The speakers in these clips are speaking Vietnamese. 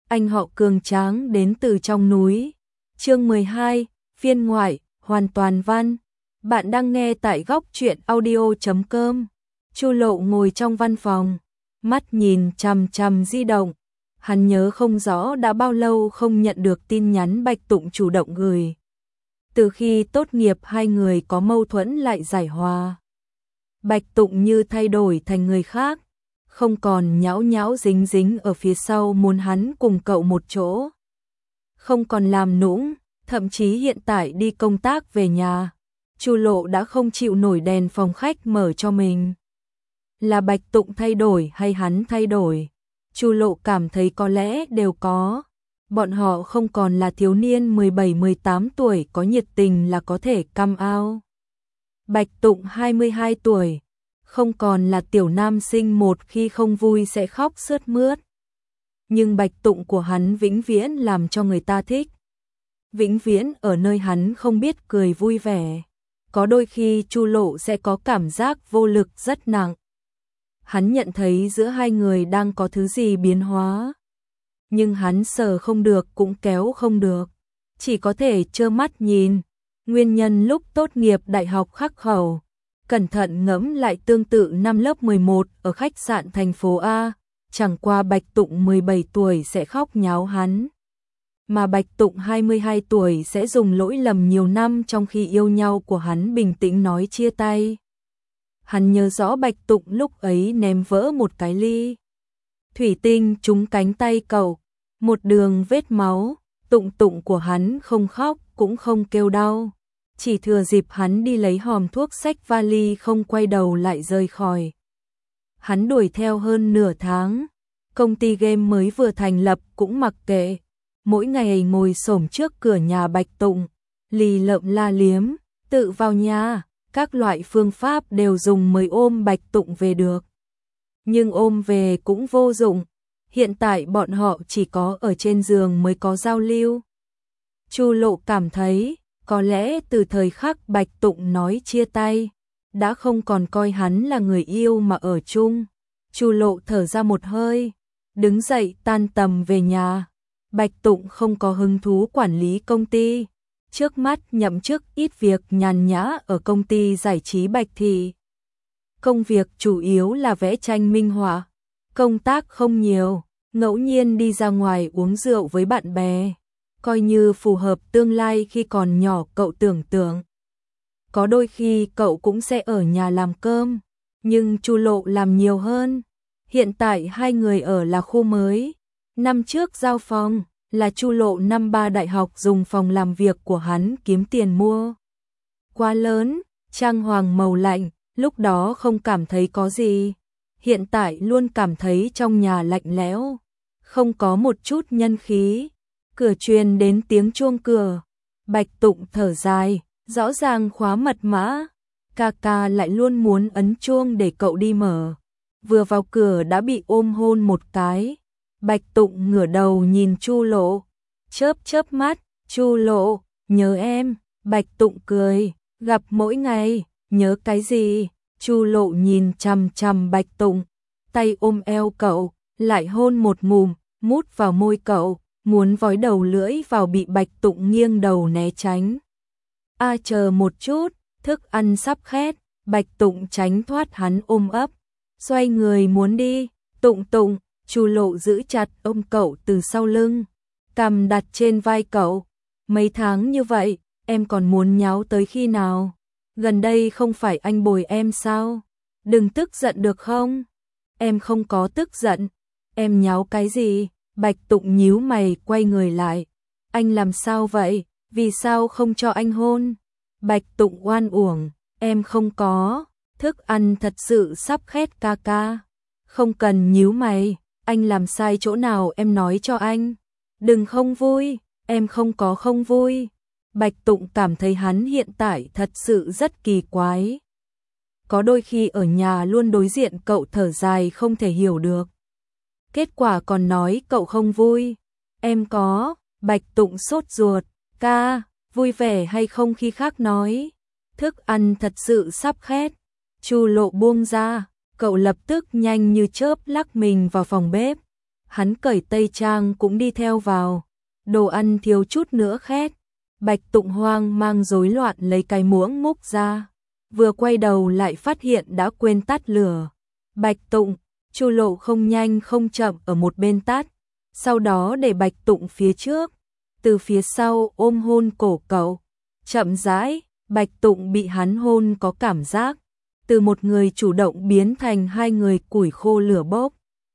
anh họ cường tráng đến từ trong núi. Chương 12, phiên ngoại, hoàn toàn văn. Bạn đang nghe tại góc truyện audio.com. Chu Lộ ngồi trong văn phòng, mắt nhìn chằm chằm di động. Hắn nhớ không rõ đã bao lâu không nhận được tin nhắn Bạch Tụng chủ động gửi. Từ khi tốt nghiệp hai người có mâu thuẫn lại giải hòa. Bạch Tụng như thay đổi thành người khác, không còn nhão nhão dính dính ở phía sau muốn hắn cùng cậu một chỗ. Không còn làm nũng, thậm chí hiện tại đi công tác về nhà, Chu Lộ đã không chịu nổi đèn phòng khách mở cho mình. Là Bạch Tụng thay đổi hay hắn thay đổi? Chu Lộ cảm thấy có lẽ đều có. Bọn họ không còn là thiếu niên 17-18 tuổi có nhiệt tình là có thể come out. Bạch Tụng 22 tuổi, không còn là tiểu nam sinh một khi không vui sẽ khóc sướt mướt. Nhưng Bạch Tụng của hắn vĩnh viễn làm cho người ta thích. Vĩnh viễn ở nơi hắn không biết cười vui vẻ. Có đôi khi Chu Lộ sẽ có cảm giác vô lực rất nặng. Hắn nhận thấy giữa hai người đang có thứ gì biến hóa. Nhưng hắn sờ không được cũng kéo không được. Chỉ có thể trơ mắt nhìn. Nguyên nhân lúc tốt nghiệp đại học khắc khẩu. Cẩn thận ngẫm lại tương tự năm lớp 11 ở khách sạn thành phố A. Chẳng qua Bạch Tụng 17 tuổi sẽ khóc nháo hắn. Mà Bạch Tụng 22 tuổi sẽ dùng lỗi lầm nhiều năm trong khi yêu nhau của hắn bình tĩnh nói chia tay. Hắn nhớ rõ Bạch Tụng lúc ấy ném vỡ một cái ly thủy tinh trúng cánh tay cậu, một đường vết máu. Tụng Tụng của hắn không khóc cũng không kêu đau, chỉ thừa dịp hắn đi lấy hòm thuốc xách vali không quay đầu lại rời khỏi. Hắn đuổi theo hơn nửa tháng, công ty game mới vừa thành lập cũng mặc kệ, mỗi ngày ngồi xổm trước cửa nhà Bạch Tụng, lì lợm la liếm, tự vào nhà, các loại phương pháp đều dùng mới ôm Bạch Tụng về được. Nhưng ôm về cũng vô dụng, hiện tại bọn họ chỉ có ở trên giường mới có giao lưu. Chu Lộ cảm thấy, có lẽ từ thời khắc Bạch Tụng nói chia tay, đã không còn coi hắn là người yêu mà ở chung. Chu Lộ thở ra một hơi, đứng dậy tan tầm về nhà. Bạch Tụng không có hứng thú quản lý công ty, trước mắt nhậm chức ít việc nhàn nhã ở công ty giải trí Bạch Thị. Công việc chủ yếu là vẽ tranh minh họa, công tác không nhiều, ngẫu nhiên đi ra ngoài uống rượu với bạn bè, coi như phù hợp tương lai khi còn nhỏ cậu tưởng tượng. Có đôi khi cậu cũng sẽ ở nhà làm cơm, nhưng Chu Lộ làm nhiều hơn. Hiện tại hai người ở là khu mới, năm trước giao phòng, là Chu Lộ năm 3 đại học dùng phòng làm việc của hắn kiếm tiền mua. Quá lớn, trang hoàng màu lạnh, lúc đó không cảm thấy có gì. Hiện tại luôn cảm thấy trong nhà lạnh lẽo, không có một chút nhân khí. Cửa truyền đến tiếng chuông cửa. Bạch Tụng thở dài, rõ ràng khóa mật mã. Ca lại luôn muốn ấn chuông để cậu đi mở. Vừa vào cửa đã bị ôm hôn một cái. Bạch Tụng ngửa đầu nhìn Chu Lộ, chớp chớp mắt. Chu Lộ, nhớ em. Bạch Tụng cười, gặp mỗi ngày, nhớ cái gì? Chu Lộ nhìn chằm chằm Bạch Tụng, tay ôm eo cậu, lại hôn một ngụm, mút vào môi cậu, muốn vói đầu lưỡi vào bị Bạch Tụng nghiêng đầu né tránh. Chờ một chút, thức ăn sắp khét. Bạch Tụng tránh thoát hắn ôm ấp, xoay người muốn đi. Tụng Tụng, Chu Lộ giữ chặt ôm cậu từ sau lưng, cằm đặt trên vai cậu. Mấy tháng như vậy, em còn muốn nháo tới khi nào? Gần đây không phải anh bồi em sao? Đừng tức giận được không? Em không có tức giận. Em nháo cái gì? Bạch Tụng nhíu mày quay người lại. Anh làm sao vậy? Vì sao không cho anh hôn? Bạch Tụng oan uổng. Em không có. Thức ăn thật sự sắp khét ca. Không cần nhíu mày. Anh làm sai chỗ nào em nói cho anh. Đừng không vui. Em không có không vui. Bạch Tụng cảm thấy hắn hiện tại thật sự rất kỳ quái. Có đôi khi ở nhà luôn đối diện cậu thở dài không thể hiểu được. Kết quả còn nói cậu không vui. Em có. Bạch Tụng sốt ruột. Ca, vui vẻ hay không khi khác nói. Thức ăn thật sự sắp khét. Chu Lộ buông ra. Cậu lập tức nhanh như chớp lắc mình vào phòng bếp. hắn cởi tây trang cũng đi theo vào. Đồ ăn thiếu chút nữa khét. Bạch Tụng hoang mang rối loạn lấy cái muỗng múc ra. Vừa quay đầu lại phát hiện đã quên tắt lửa. Bạch Tụng, Chu Lộ không nhanh không chậm ở một bên tắt. Sau đó để Bạch Tụng phía trước. Từ phía sau ôm hôn cổ cậu. Chậm rãi, Bạch Tụng bị hắn hôn có cảm giác. Từ một người chủ động biến thành hai người củi khô lửa bốc.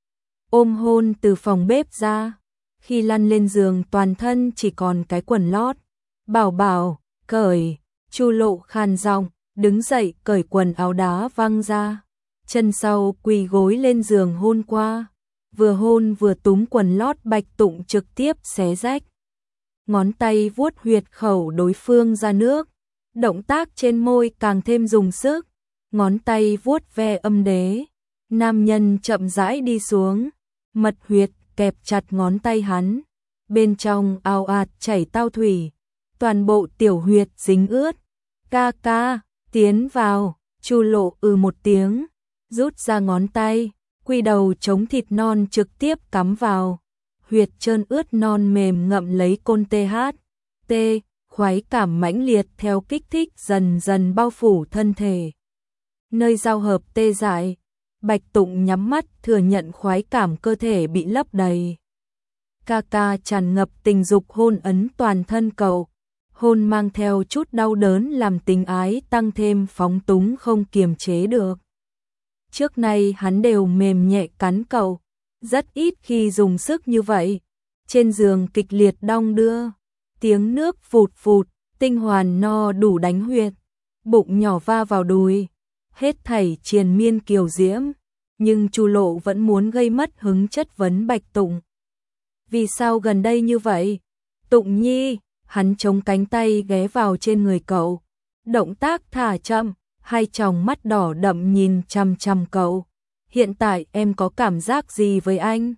Ôm hôn từ phòng bếp ra. Khi lăn lên giường toàn thân chỉ còn cái quần lót. Bảo bảo, cởi. Chu Lộ khàn giọng, đứng dậy cởi quần áo đá văng ra. Chân sau quỳ gối lên giường hôn qua. Vừa hôn vừa túm quần lót Bạch Tụng trực tiếp xé rách. Ngón tay vuốt huyệt khẩu đối phương ra nước. Động tác trên môi càng thêm dùng sức. Ngón tay vuốt ve âm đế. Nam nhân chậm rãi đi xuống. Mật huyệt kẹp chặt ngón tay hắn. Bên trong ào ạt chảy tao thủy. Toàn bộ tiểu huyệt dính ướt. Ca ca, tiến vào. Chu Lộ một tiếng. Rút ra ngón tay. Quy đầu chống thịt non trực tiếp cắm vào. Huyệt trơn ướt non mềm ngậm lấy côn THT. Khoái cảm mãnh liệt theo kích thích dần dần bao phủ thân thể. Nơi giao hợp tê dại. Bạch Tụng nhắm mắt thừa nhận khoái cảm cơ thể bị lấp đầy. Ca ca tràn ngập tình dục hôn ấn toàn thân cậu. Hôn mang theo chút đau đớn làm tình ái tăng thêm phóng túng không kiềm chế được. Trước nay hắn đều mềm nhẹ cắn cậu. Rất ít khi dùng sức như vậy. Trên giường kịch liệt đong đưa. Tiếng nước phụt phụt, tinh hoàn no đủ đánh huyệt. Bụng nhỏ va vào đùi. Hết thảy triền miên kiều diễm. Nhưng Chu Lộ vẫn muốn gây mất hứng chất vấn Bạch Tụng. Vì sao gần đây như vậy? Tụng Nhi, hắn chống cánh tay ghé vào trên người cậu. Động tác thả chậm, hai tròng mắt đỏ đậm nhìn chằm chằm cậu. Hiện tại em có cảm giác gì với anh?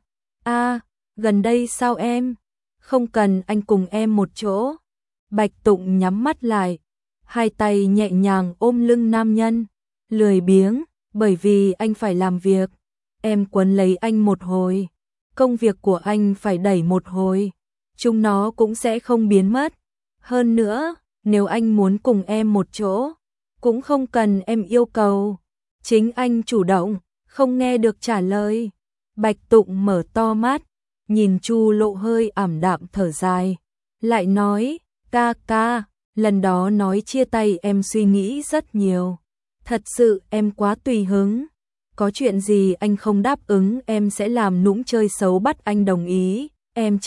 Gần đây sao em? Không cần anh cùng em một chỗ. Bạch Tụng nhắm mắt lại. Hai tay nhẹ nhàng ôm lưng nam nhân. Lười biếng, bởi vì anh phải làm việc. Em quấn lấy anh một hồi. Công việc của anh phải đẩy một hồi. Chúng nó cũng sẽ không biến mất. Hơn nữa, nếu anh muốn cùng em một chỗ, cũng không cần em yêu cầu. Chính anh chủ động, không nghe được trả lời. Bạch Tụng mở to mắt, nhìn Chu Lộ hơi ảm đạm thở dài. Lại nói, ca ca, lần đó nói chia tay em suy nghĩ rất nhiều. Thật sự em quá tùy hứng. Có chuyện gì anh không đáp ứng em sẽ làm nũng chơi xấu bắt anh đồng ý. Em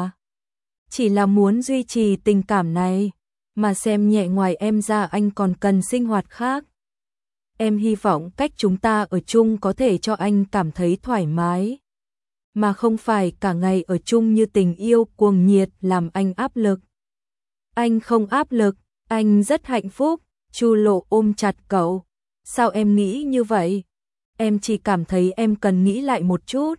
chỉ là muốn duy trì tình cảm này. Mà xem nhẹ ngoài em ra anh còn cần sinh hoạt khác. Em hy vọng cách chúng ta ở chung có thể cho anh cảm thấy thoải mái. Mà không phải cả ngày ở chung như tình yêu cuồng nhiệt làm anh áp lực. Anh không áp lực, anh rất hạnh phúc. Chu Lộ ôm chặt cậu. Sao em nghĩ như vậy? Em chỉ cảm thấy em cần nghĩ lại một chút.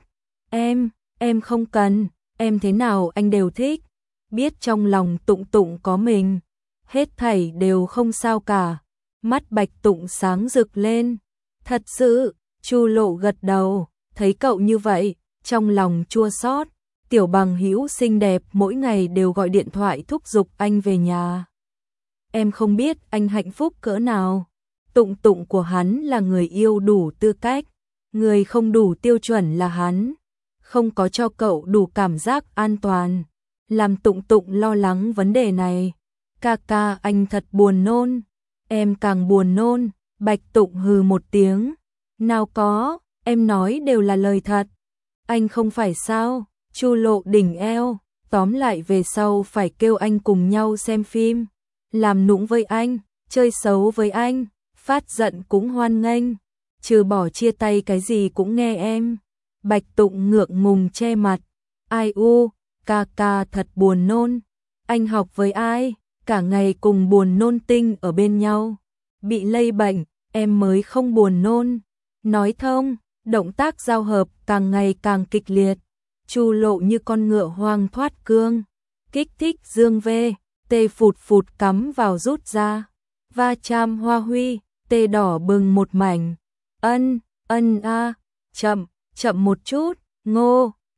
Em không cần, em thế nào anh đều thích. Biết trong lòng Tụng Tụng có mình, hết thảy đều không sao cả. Mắt Bạch Tụng sáng rực lên. Thật sự, Chu Lộ gật đầu, thấy cậu như vậy, trong lòng chua xót. Tiểu bằng hữu xinh đẹp mỗi ngày đều gọi điện thoại thúc giục anh về nhà. Em không biết anh hạnh phúc cỡ nào. Tụng Tụng của hắn là người yêu đủ tư cách, người không đủ tiêu chuẩn là hắn. Không có cho cậu đủ cảm giác an toàn, làm Tụng Tụng lo lắng vấn đề này. Ca ca anh thật buồn nôn. Em càng buồn nôn. Bạch Tụng hừ một tiếng. Nào có, em nói đều là lời thật. Anh không phải sao? Chu Lộ đỉnh eo, tóm lại về sau phải kêu anh cùng nhau xem phim, làm nũng với anh, chơi xấu với anh, phát giận cũng hoan nghênh, trừ bỏ chia tay cái gì cũng nghe em. Bạch Tụng ngượng ngùng che mặt. Ai u, ca ca thật buồn nôn. Anh học với ai? Cả ngày cùng buồn nôn tinh ở bên nhau. Bị lây bệnh, em mới không buồn nôn. Nói thông, động tác giao hợp càng ngày càng kịch liệt. Chu Lộ như con ngựa hoang thoát cương. Kích thích dương vê, tê phụt phụt cắm vào rút ra. Va chạm hoa huy, tê đỏ bừng một mảnh. Ân a, chậm một chút, ngô,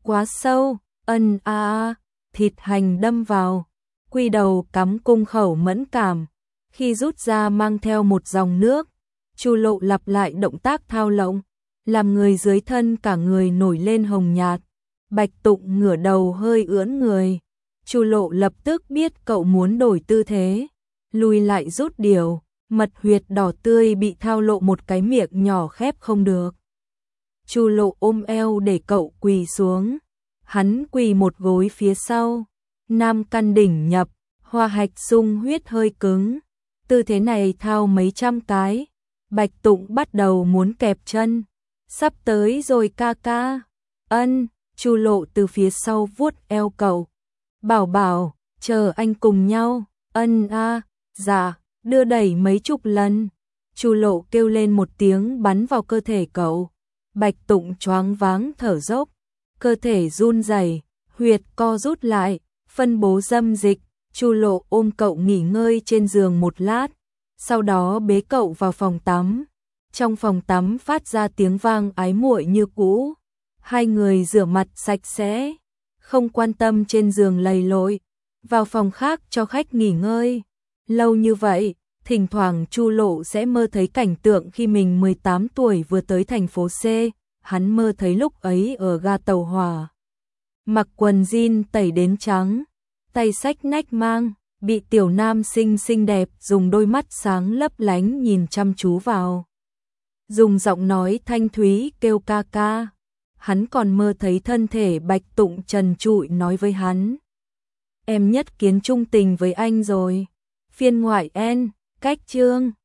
quá sâu, thịt hành đâm vào, quy đầu cắm cung khẩu mẫn cảm, khi rút ra mang theo một dòng nước. Chu Lộ lặp lại động tác thao lộng, làm người dưới thân cả người nổi lên hồng nhạt. Bạch Tụng ngửa đầu hơi ưỡn người. Chu Lộ lập tức biết cậu muốn đổi tư thế, lùi lại rút điều, mật huyệt đỏ tươi bị thao lộ một cái miệng nhỏ khép không được. Chu Lộ ôm eo để cậu quỳ xuống, hắn quỳ một gối phía sau, nam căn đỉnh nhập, hoa hạch sung huyết hơi cứng. Tư thế này thao mấy trăm cái, Bạch Tụng bắt đầu muốn kẹp chân. Sắp tới rồi ca ca. Chu Lộ từ phía sau vuốt eo cậu. Bảo bảo, chờ anh cùng nhau. Dạ, đưa đẩy mấy chục lần. Chu Lộ kêu lên một tiếng bắn vào cơ thể cậu. Bạch Tụng choáng váng thở dốc, cơ thể run rẩy, huyệt co rút lại, phân bố dâm dịch. Chu Lộ ôm cậu nghỉ ngơi trên giường một lát, sau đó bế cậu vào phòng tắm. Trong phòng tắm phát ra tiếng vang ái muội như cũ. Hai người rửa mặt sạch sẽ, không quan tâm trên giường lầy lội, vào phòng khác cho khách nghỉ ngơi. Lâu như vậy, thỉnh thoảng Chu Lộ sẽ mơ thấy cảnh tượng khi mình 18 tuổi vừa tới thành phố C. Hắn mơ thấy lúc ấy ở ga tàu hỏa, mặc quần jean tẩy đến trắng, tay xách nách mang, bị tiểu nam sinh xinh đẹp dùng đôi mắt sáng lấp lánh nhìn chăm chú vào. Dùng giọng nói thanh thúy kêu ca ca. Hắn còn mơ thấy thân thể Bạch Tụng trần trụi nói với hắn: em nhất kiến trung tình với anh rồi. Phiên ngoại N, cách chương